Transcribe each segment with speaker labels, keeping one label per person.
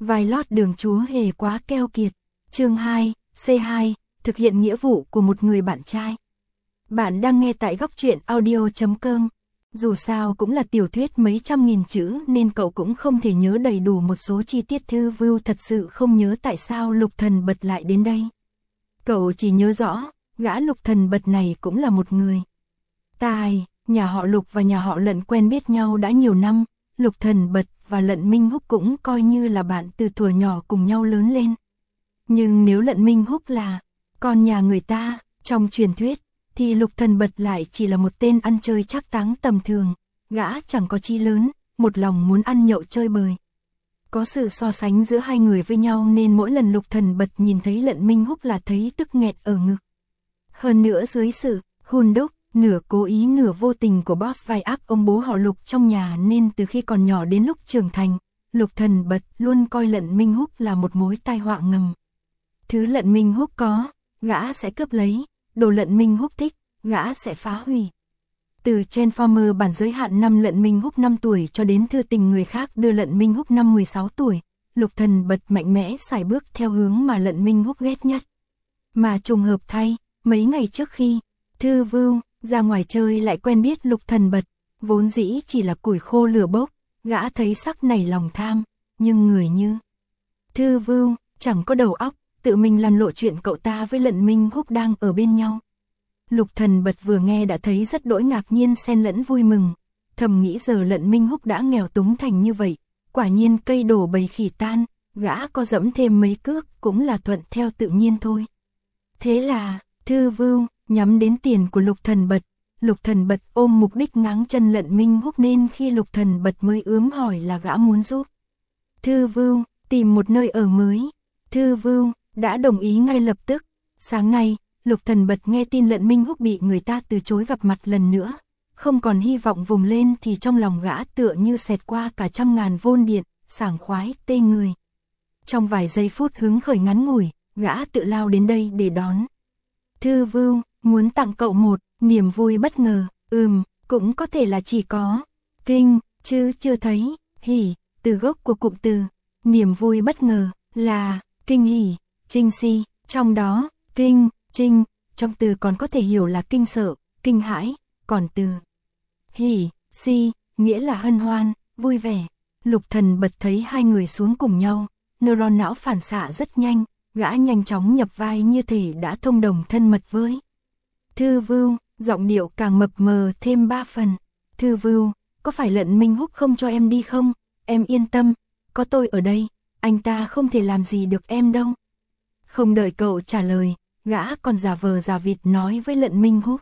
Speaker 1: Vai lót đường chúa hề quá keo kiệt. Chương 2, C2, thực hiện nghĩa vụ của một người bạn trai. Bạn đang nghe tại góc truyện audio.com. Dù sao cũng là tiểu thuyết mấy trăm nghìn chữ nên cậu cũng không thể nhớ đầy đủ một số chi tiết. Thư Vưu thật sự không nhớ tại sao Lục Thần Bật lại đến đây. Cậu chỉ nhớ rõ, gã Lục Thần Bật này cũng là một người tài. Nhà họ Lục và nhà họ Lận quen biết nhau đã nhiều năm. Lục Thần Bật và Lận Minh Húc cũng coi như là bạn từ thuở nhỏ cùng nhau lớn lên. Nhưng nếu Lận Minh Húc là con nhà người ta, trong truyền thuyết, thì Lục Thần Bật lại chỉ là một tên ăn chơi trác táng tầm thường. Gã chẳng có chí lớn, một lòng muốn ăn nhậu chơi bời. Có sự so sánh giữa hai người với nhau nên mỗi lần Lục Thần Bật nhìn thấy Lận Minh Húc là thấy tức nghẹt ở ngực. Hơn nữa dưới sự hun đúc, nửa cố ý nửa vô tình của boss vai ác ông bố họ Lục trong nhà nên từ khi còn nhỏ đến lúc trưởng thành, Lục Thần Bật luôn coi Lận Minh Húc là một mối tai họa ngầm. Thứ Lận Minh Húc có, gã sẽ cướp lấy, đồ Lận Minh Húc thích, gã sẽ phá hủy. Từ Transformer bản giới hạn năm Lận Minh Húc 5 tuổi cho đến thư tình người khác đưa Lận Minh Húc năm 16 tuổi, Lục Thần Bật mạnh mẽ sải bước theo hướng mà Lận Minh Húc ghét nhất. Mà trùng hợp thay, mấy ngày trước khi Thư Vưu ra ngoài chơi lại quen biết Lục Thần Bật, vốn dĩ chỉ là củi khô lửa bốc, gã thấy sắc nảy lòng tham, nhưng người như Thư Vưu chẳng có đầu óc, tự mình làm lộ chuyện cậu ta với Lận Minh Húc đang ở bên nhau. Lục Thần Bật vừa nghe đã thấy rất đỗi ngạc nhiên xen lẫn vui mừng, thầm nghĩ giờ Lận Minh Húc đã nghèo túng thành như vậy, quả nhiên cây đổ bầy khỉ tan, gã có dẫm thêm mấy cước cũng là thuận theo tự nhiên thôi. Thế là, Thư Vưu nhắm đến tiền của Lục Thần Bật, Lục Thần Bật ôm mục đích ngáng chân Lận Minh Húc nên khi Lục Thần Bật mới ướm hỏi là gã muốn giúp Thư Vưu tìm một nơi ở mới. Thư Vưu đã đồng ý ngay lập tức. Sáng nay, Lục Thần Bật nghe tin Lận Minh Húc bị người ta từ chối gặp mặt lần nữa, không còn hy vọng vùng lên thì trong lòng gã tựa như xẹt qua cả trăm ngàn vôn điện, sảng khoái tê người. Trong vài giây phút hứng khởi ngắn ngủi, gã tự lao đến đây để đón. Thư Vưu muốn tặng cậu một niềm vui bất ngờ. Cũng có thể là chỉ có kinh chứ chưa thấy hỉ từ gốc của cụm từ niềm vui bất ngờ là kinh hỉ, trinh si, trong đó kinh, trinh trong từ còn có thể hiểu là kinh sợ, kinh hãi, còn từ hỉ, si nghĩa là hân hoan, vui vẻ. Lục Thần Bật thấy hai người xuống cùng nhau, neuron não phản xạ rất nhanh, gã nhanh chóng nhập vai như thể đã thông đồng thân mật với Thư Vưu, giọng điệu càng mập mờ thêm 3 phần. Thư Vưu, có phải Lận Minh Húc không cho em đi không? Em yên tâm, có tôi ở đây, anh ta không thể làm gì được em đâu. Không đợi cậu trả lời, gã còn giả vờ giả vịt nói với Lận Minh Húc.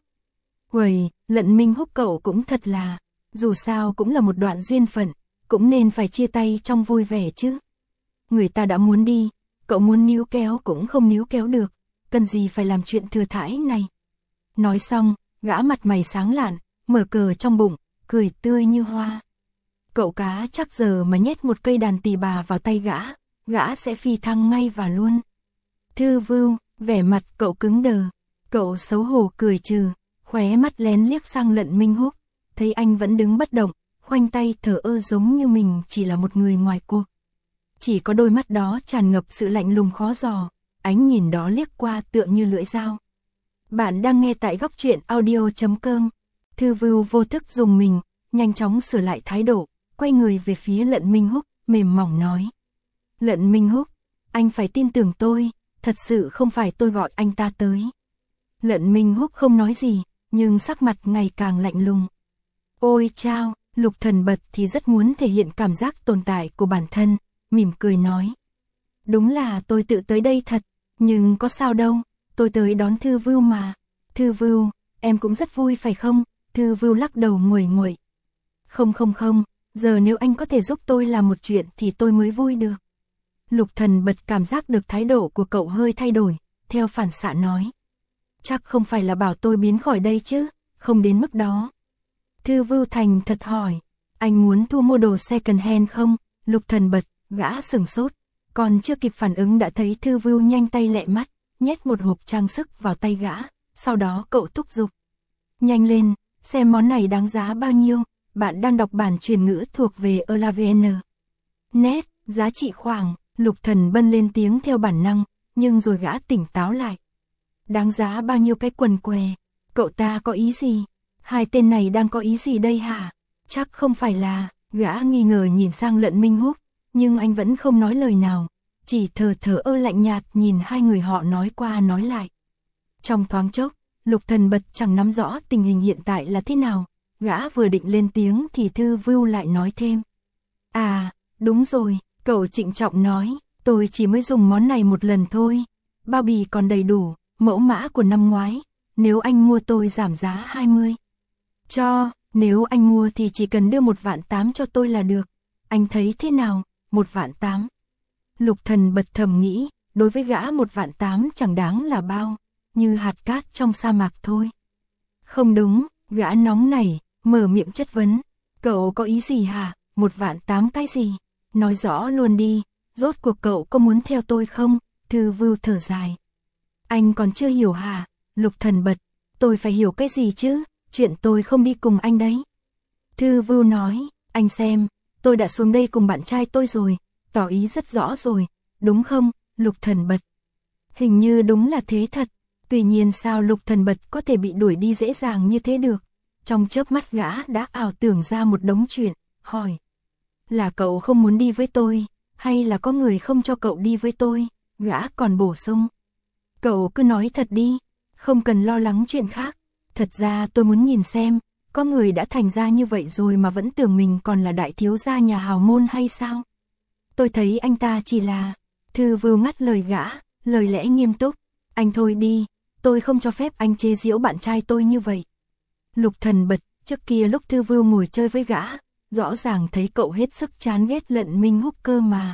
Speaker 1: Uầy, Lận Minh Húc cậu cũng thật là, dù sao cũng là một đoạn duyên phận, cũng nên phải chia tay trong vui vẻ chứ. Người ta đã muốn đi, cậu muốn níu kéo cũng không níu kéo được, cần gì phải làm chuyện thừa thãi này. Nói xong, gã mặt mày sáng lạn, mở cờ trong bụng, cười tươi như hoa. Cậu cá chắc giờ mà nhét một cây đàn tỳ bà vào tay gã sẽ phi thăng ngay và luôn. Thư Vưu, vẻ mặt cậu cứng đờ, cậu xấu hổ cười trừ, khóe mắt lén liếc sang Lận Minh Húc, thấy anh vẫn đứng bất động, khoanh tay thờ ơ giống như mình chỉ là một người ngoài cuộc. Chỉ có đôi mắt đó tràn ngập sự lạnh lùng khó dò, ánh nhìn đó liếc qua tựa như lưỡi dao. Bạn đang nghe tại góc truyện audio.com. Thư Vưu vô thức dùng mình, nhanh chóng sửa lại thái độ, quay người về phía Lận Minh Húc, mềm mỏng nói. Lận Minh Húc, anh phải tin tưởng tôi, thật sự không phải tôi gọi anh ta tới. Lận Minh Húc không nói gì, nhưng sắc mặt ngày càng lạnh lùng. Ôi chao, Lục Thần Bật thì rất muốn thể hiện cảm giác tồn tại của bản thân, mỉm cười nói. Đúng là tôi tự tới đây thật, nhưng có sao đâu, tôi tới đón Thư Vưu mà. Thư Vưu, em cũng rất vui phải không? Thư Vưu lắc đầu nguội nguội. Không, giờ nếu anh có thể giúp tôi làm một chuyện thì tôi mới vui được. Lục Thần Bật cảm giác được thái độ của cậu hơi thay đổi, theo phản xạ nói. Chắc không phải là bảo tôi biến khỏi đây chứ, không đến mức đó. Thư Vưu thành thật hỏi, anh muốn thu mua đồ second hand không? Lục Thần Bật, gã sửng sốt, còn chưa kịp phản ứng đã thấy Thư Vưu nhanh tay lẹ mắt, nhét một hộp trang sức vào tay gã, sau đó cậu thúc giục. Nhanh lên, xem món này đáng giá bao nhiêu, bạn đang đọc bản truyền ngữ thuộc về ELAVN. Net, giá trị khoảng Lục Thần Bân lên tiếng theo bản năng, nhưng rồi gã tỉnh táo lại. Đáng giá bao nhiêu cái quần què? Cậu ta có ý gì? Hai tên này đang có ý gì đây hả? Chắc không phải là, gã nghi ngờ nhìn sang Lận Minh Húc, nhưng anh vẫn không nói lời nào, chỉ thờ ơ lạnh nhạt nhìn hai người họ nói qua nói lại. Trong thoáng chốc, Lục Thần Bật chẳng nắm rõ tình hình hiện tại là thế nào, gã vừa định lên tiếng thì Thư Vưu lại nói thêm. À, đúng rồi, cậu trịnh trọng nói, tôi chỉ mới dùng món này một lần thôi, bao bì còn đầy đủ, mẫu mã của năm ngoái, nếu anh mua tôi giảm giá 20. Nếu anh mua thì chỉ cần đưa 1.800.000 cho tôi là được, anh thấy thế nào, 1.800.000. Lục Thần Bật thầm nghĩ, đối với gã 1.800.000 chẳng đáng là bao, như hạt cát trong sa mạc thôi. Không đúng, gã nóng nảy, mở miệng chất vấn, cậu có ý gì hả, 1.800.000 cái gì, nói rõ luôn đi, rốt cuộc cậu có muốn theo tôi không? Thư Vưu thở dài. Anh còn chưa hiểu hả? Lục Thần Bật, tôi phải hiểu cái gì chứ, chuyện tôi không đi cùng anh đấy. Thư Vưu nói, anh xem, tôi đã xuống đây cùng bạn trai tôi rồi, tỏ ý rất rõ rồi, đúng không? Lục Thần Bật. Hình như đúng là thế thật, tuy nhiên sao Lục Thần Bật có thể bị đuổi đi dễ dàng như thế được? Trong chớp mắt gã đã ảo tưởng ra một đống chuyện, hỏi. Là cậu không muốn đi với tôi, hay là có người không cho cậu đi với tôi? Gã còn bổ sung. Cậu cứ nói thật đi, không cần lo lắng chuyện khác. Thật ra tôi muốn nhìn xem, có người đã thành ra như vậy rồi mà vẫn tưởng mình còn là đại thiếu gia nhà hào môn hay sao? Tôi thấy anh ta chỉ là... Thư Vưu ngắt lời gã, lời lẽ nghiêm túc. Anh thôi đi, tôi không cho phép anh chế giễu bạn trai tôi như vậy. Lục Thần Bật, trước kia lúc Thư Vưu ngồi chơi với gã, rõ ràng thấy cậu hết sức chán ghét Lận Minh Húc cơ mà.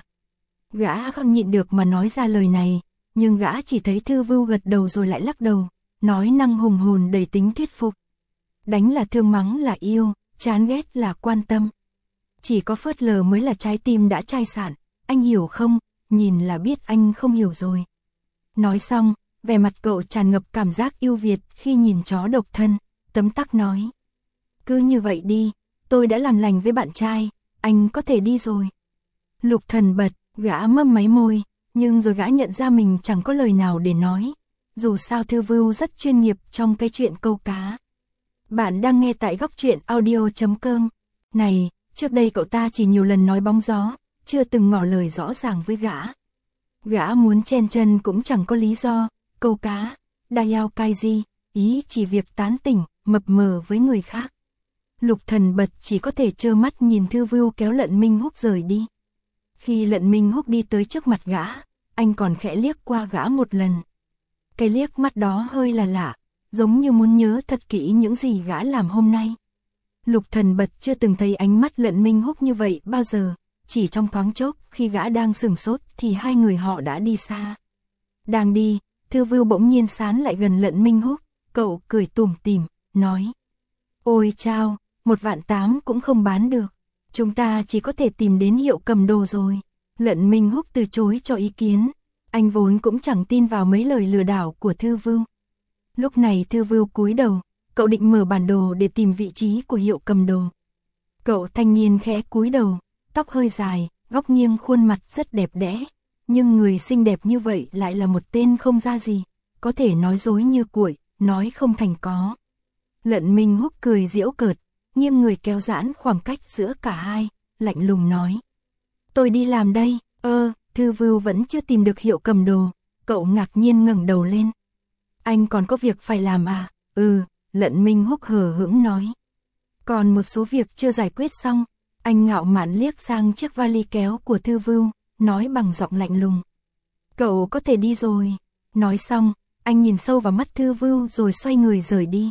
Speaker 1: Gã không nhịn được mà nói ra lời này, nhưng gã chỉ thấy Thư Vưu gật đầu rồi lại lắc đầu, nói năng hùng hồn đầy tính thuyết phục. Đánh là thương, mắng là yêu, chán ghét là quan tâm. Chỉ có phớt lờ mới là trái tim đã chai sạn, anh hiểu không? Nhìn là biết anh không hiểu rồi. Nói xong, vẻ mặt cậu tràn ngập cảm giác yêu Việt khi nhìn chó độc thân, tấm tắc nói. Cứ như vậy đi, tôi đã làm lành với bạn trai, anh có thể đi rồi. Lục Thần Bật, gã mấp máy môi, nhưng rồi gã nhận ra mình chẳng có lời nào để nói. Dù sao Thư Vưu rất chuyên nghiệp trong cái chuyện câu cá. Bạn đang nghe tại góc truyện audio.com. Này, trước đây cậu ta chỉ nhiều lần nói bóng gió, chưa từng ngỏ lời rõ ràng với gã. Gã muốn chen chân cũng chẳng có lý do, câu cá, Dayao Kaiji, ý chỉ việc tán tỉnh, mập mờ với người khác. Lục Thần Bật chỉ có thể trơ mắt nhìn Thư Vưu kéo Lận Minh Húc rời đi. Khi Lận Minh Húc đi tới trước mặt gã, anh còn khẽ liếc qua gã một lần. Cái liếc mắt đó hơi là lạ, giống như muốn nhớ thật kỹ những gì gã làm hôm nay. Lục Thần Bật chưa từng thấy ánh mắt Lận Minh Húc như vậy bao giờ, chỉ trong thoáng chốc khi gã đang sửng sốt thì hai người họ đã đi xa. Đang đi, Thư Vưu bỗng nhiên sán lại gần Lận Minh Húc, cậu cười tủm tỉm, nói. Ôi chao, 1.800.000 cũng không bán được, chúng ta chỉ có thể tìm đến hiệu cầm đồ rồi. Lận Minh Húc từ chối cho ý kiến, anh vốn cũng chẳng tin vào mấy lời lừa đảo của Thư Vưu. Lúc này Thư Vưu cúi đầu, cậu định mở bản đồ để tìm vị trí của hiệu cầm đồ. Cậu thanh niên khẽ cúi đầu, tóc hơi dài, góc nghiêng, khuôn mặt rất đẹp đẽ, nhưng người xinh đẹp như vậy lại là một tên không ra gì, có thể nói dối như cuội, nói không thành có. Lận Minh Húc cười giễu cợt, nghiêng người kéo giãn khoảng cách giữa cả hai, lạnh lùng nói. Tôi đi làm đây. Thư Vưu vẫn chưa tìm được hiệu cầm đồ, cậu ngạc nhiên ngẩng đầu lên. Anh còn có việc phải làm à? Lận Minh Húc hờ hững nói. Còn một số việc chưa giải quyết xong. Anh ngạo mạn liếc sang chiếc vali kéo của Thư Vưu, nói bằng giọng lạnh lùng. Cậu có thể đi rồi. Nói xong, anh nhìn sâu vào mắt Thư Vưu rồi xoay người rời đi.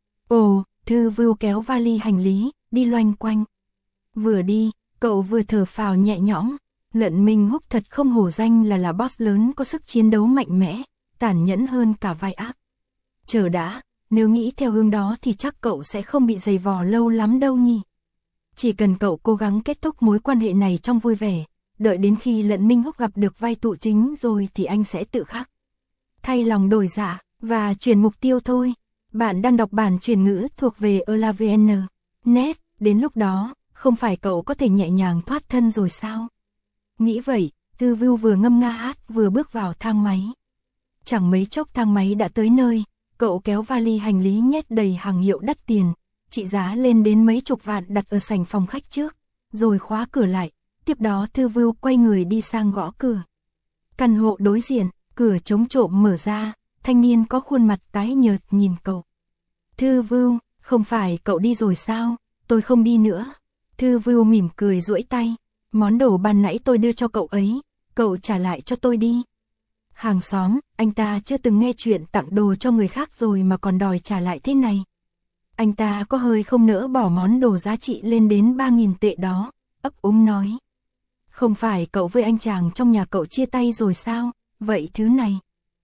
Speaker 1: Thư Vưu kéo vali hành lý, đi loanh quanh. Vừa đi, cậu vừa thở phào nhẹ nhõm. Lận Minh Húc thật không hổ danh là boss lớn có sức chiến đấu mạnh mẽ, tàn nhẫn hơn cả vai ác. Chờ đã, nếu nghĩ theo hướng đó thì chắc cậu sẽ không bị giày vò lâu lắm đâu nhỉ. Chỉ cần cậu cố gắng kết thúc mối quan hệ này trong vui vẻ, đợi đến khi Lận Minh Húc gặp được vai tụ chính rồi thì anh sẽ tự khắc thay lòng đổi dạ và chuyển mục tiêu thôi. Bạn đang đọc bản truyền ngữ thuộc về ELAVN.net, đến lúc đó, không phải cậu có thể nhẹ nhàng thoát thân rồi sao? Nghĩ vậy, Thư Vưu vừa ngâm nga hát vừa bước vào thang máy. Chẳng mấy chốc thang máy đã tới nơi, cậu kéo vali hành lý nhét đầy hàng hiệu đắt tiền, trị giá lên đến mấy chục vạn đặt ở sảnh phòng khách trước, rồi khóa cửa lại. Tiếp đó Thư Vưu quay người đi sang gõ cửa. Căn hộ đối diện, cửa chống trộm mở ra, thanh niên có khuôn mặt tái nhợt nhìn cậu. Thư Vưu, không phải cậu đi rồi sao? Tôi không đi nữa. Thư Vưu mỉm cười duỗi tay. Món đồ ban nãy tôi đưa cho cậu ấy, cậu trả lại cho tôi đi. Hàng xóm, anh ta chưa từng nghe chuyện tặng đồ cho người khác rồi mà còn đòi trả lại thế này. Anh ta có hơi không nỡ bỏ món đồ giá trị lên đến 3.000 tệ đó, ấp úng nói. Không phải cậu với anh chàng trong nhà cậu chia tay rồi sao? Vậy thứ này.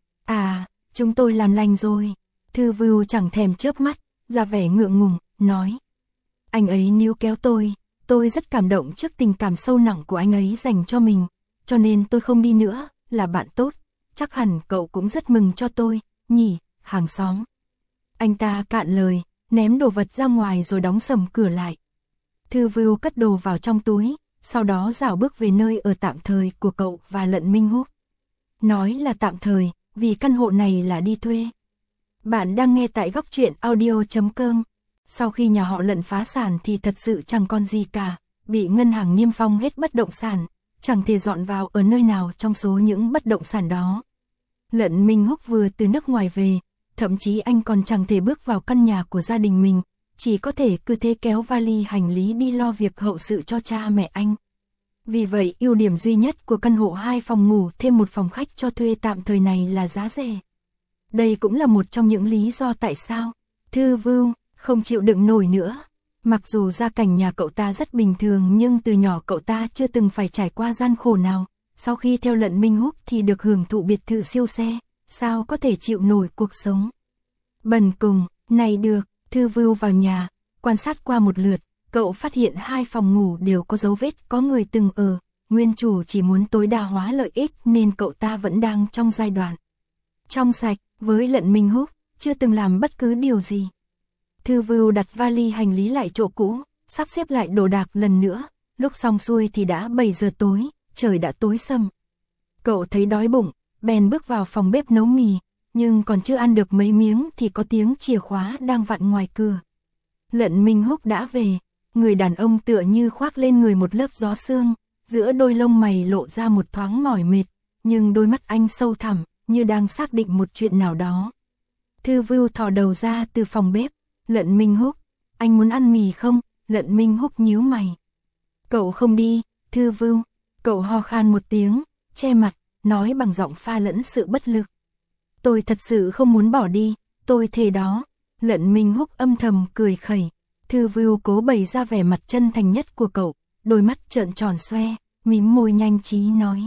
Speaker 1: À, chúng tôi làm lành rồi. Thư Vưu chẳng thèm chớp mắt, ra vẻ ngượng ngùng, nói. Anh ấy níu kéo tôi rất cảm động trước tình cảm sâu nặng của anh ấy dành cho mình, cho nên tôi không đi nữa, là bạn tốt. Chắc hẳn cậu cũng rất mừng cho tôi, nhỉ, hàng xóm. Anh ta cạn lời, ném đồ vật ra ngoài rồi đóng sầm cửa lại. Thư Vưu cất đồ vào trong túi, sau đó dạo bước về nơi ở tạm thời của cậu và Lận Minh Húc. Nói là tạm thời, vì căn hộ này là đi thuê. Bạn đang nghe tại góc truyện audio.com. Sau khi nhà họ Lận phá sản thì thật sự chẳng còn gì cả, bị ngân hàng niêm phong hết bất động sản, chẳng thể dọn vào ở nơi nào trong số những bất động sản đó. Lận Minh Húc vừa từ nước ngoài về, thậm chí anh còn chẳng thể bước vào căn nhà của gia đình mình, chỉ có thể cứ thế kéo vali hành lý đi lo việc hậu sự cho cha mẹ anh. Vì vậy ưu điểm duy nhất của căn hộ 2 phòng ngủ thêm một phòng khách cho thuê tạm thời này là giá rẻ. Đây cũng là một trong những lý do tại sao Thư Vưu không chịu đựng nổi nữa. Mặc dù gia cảnh nhà cậu ta rất bình thường nhưng từ nhỏ cậu ta chưa từng phải trải qua gian khổ nào. Sau khi theo Lận Minh Húc thì được hưởng thụ biệt thự siêu xe, sao có thể chịu nổi cuộc sống bần cùng này được. Thư Vưu vào nhà, quan sát qua một lượt, cậu phát hiện 2 phòng ngủ đều có dấu vết có người từng ở. Nguyên chủ chỉ muốn tối đa hóa lợi ích nên cậu ta vẫn đang trong giai đoạn trong sạch. Với Lận Minh Húc, chưa từng làm bất cứ điều gì. Thư Vưu đặt vali hành lý lại chỗ cũ, sắp xếp lại đồ đạc lần nữa. Lúc xong xuôi thì đã 7 giờ tối, trời đã tối sầm. Cậu thấy đói bụng, bèn bước vào phòng bếp nấu mì, nhưng còn chưa ăn được mấy miếng thì có tiếng chìa khóa đang vặn ngoài cửa. Lận Minh Húc đã về, người đàn ông tựa như khoác lên người một lớp gió sương, giữa đôi lông mày lộ ra một thoáng mỏi mệt, nhưng đôi mắt anh sâu thẳm, như đang xác định một chuyện nào đó. Thư Vưu thò đầu ra từ phòng bếp. Lận Minh Húc, anh muốn ăn mì không? Lận Minh Húc nhíu mày. Cậu không đi. Thư Vưu, cậu ho khan một tiếng, che mặt, nói bằng giọng pha lẫn sự bất lực. Tôi thật sự không muốn bỏ đi, tôi thề đó. Lận Minh Húc âm thầm cười khẩy. Thư Vưu cố bày ra vẻ mặt chân thành nhất của cậu, đôi mắt trợn tròn xoe, mím môi nhanh trí nói.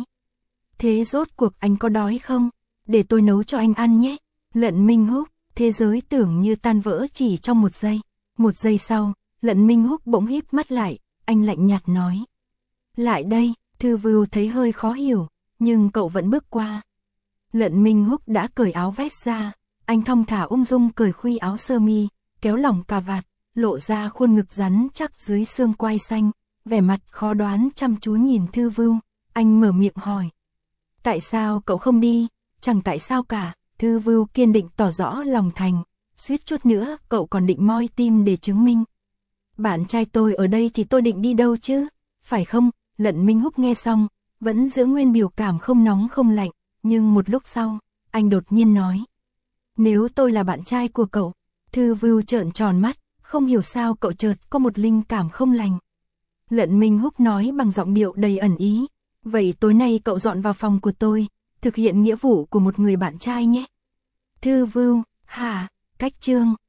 Speaker 1: Thế rốt cuộc anh có đói không? Để tôi nấu cho anh ăn nhé. Lận Minh Húc, thế giới tưởng như tan vỡ chỉ trong một giây. Một giây sau, Lận Minh Húc bỗng híp mắt lại, anh lạnh nhạt nói. Lại đây. Thư Vưu thấy hơi khó hiểu, nhưng cậu vẫn bước qua. Lận Minh Húc đã cởi áo vest ra, anh thong thả ung dung cởi khuy áo sơ mi, kéo lỏng cà vạt, lộ ra khuôn ngực rắn chắc dưới xương quai xanh, vẻ mặt khó đoán chăm chú nhìn Thư Vưu, anh mở miệng hỏi. Tại sao cậu không đi? Chẳng tại sao cả. Thư Vưu kiên định tỏ rõ lòng thành, suýt chút nữa cậu còn định moi tim để chứng minh. Bạn trai tôi ở đây thì tôi định đi đâu chứ, phải không? Lận Minh Húc nghe xong, vẫn giữ nguyên biểu cảm không nóng không lạnh, nhưng một lúc sau, anh đột nhiên nói. Nếu tôi là bạn trai của cậu. Thư Vưu trợn tròn mắt, không hiểu sao cậu chợt có một linh cảm không lành. Lận Minh Húc nói bằng giọng điệu đầy ẩn ý. Vậy tối nay cậu dọn vào phòng của tôi, thực hiện nghĩa vụ của một người bạn trai nhé. Thư Vưu, hả, cách chương.